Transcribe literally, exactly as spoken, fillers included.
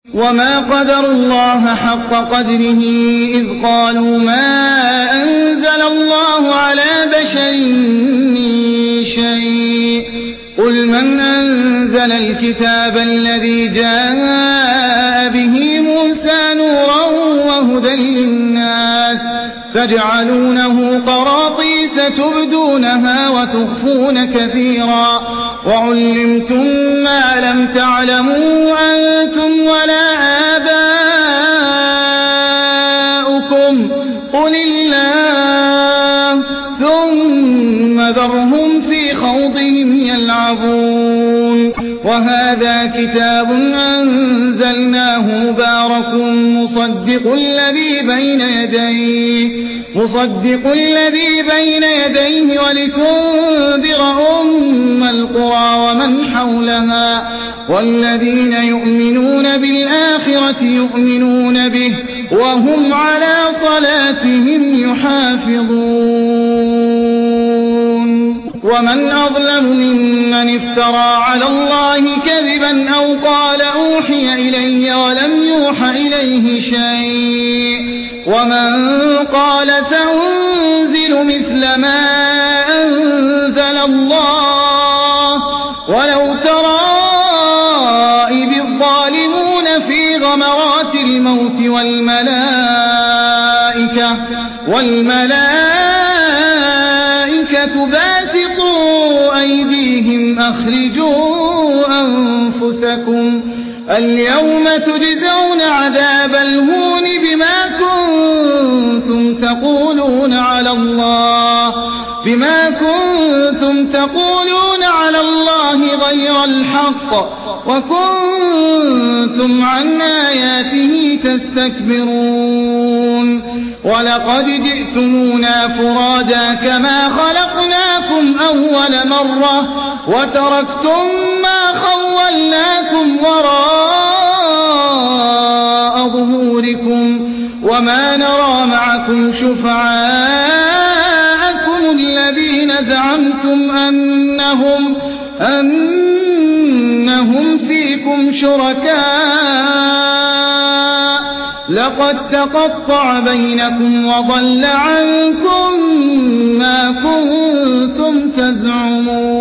وما قدروا الله حق قدره إذ قالوا ما أنزل الله على بشر من شيء قل من أنزل الكتاب الذي جاء به موسى نورا وهدى للناس تجعلونه قراطيس تبدونها وتخفون كثيرا وعلمتم ما لم تعلموا أنتم ولا آباؤكم قل الله ثم ذرهم في خوضهم يلعبون وهذا كتاب أنزلناه مبارك مصدق الذي بين يديه مصدق الذي بين يديه ولتنذر أم القرى ومن حولها والذين يؤمنون بالآخرة يؤمنون به وهم على صلاتهم يحافظون ومن أظلم ممن افترى على الله كذبا أو قال أوحي إلي ولم يوح إليه شيء ومن قال سأنزل مثل ما أنزل الله ولو ترى إذ الظالمون في غمرات الموت والملائكة والملائكة باسطوا أيديهم أخرجوا أنفسكم اليوم تجزون عذاب الهون بما كنتم تقولون على الله بما كنتم تقولون على الله غير الحق وكنتم عن آياته تستكبرون ولقد جئتمونا فرادا كما خلقناكم أول مرة وتركتم ما خولناكم وراء ظهوركم وما نرى معكم شفعاءكم الذين زعمتم أنهم أنهم فيكم شركاء لقد تقطع بينكم وضل عنكم ما كنتم تزعمون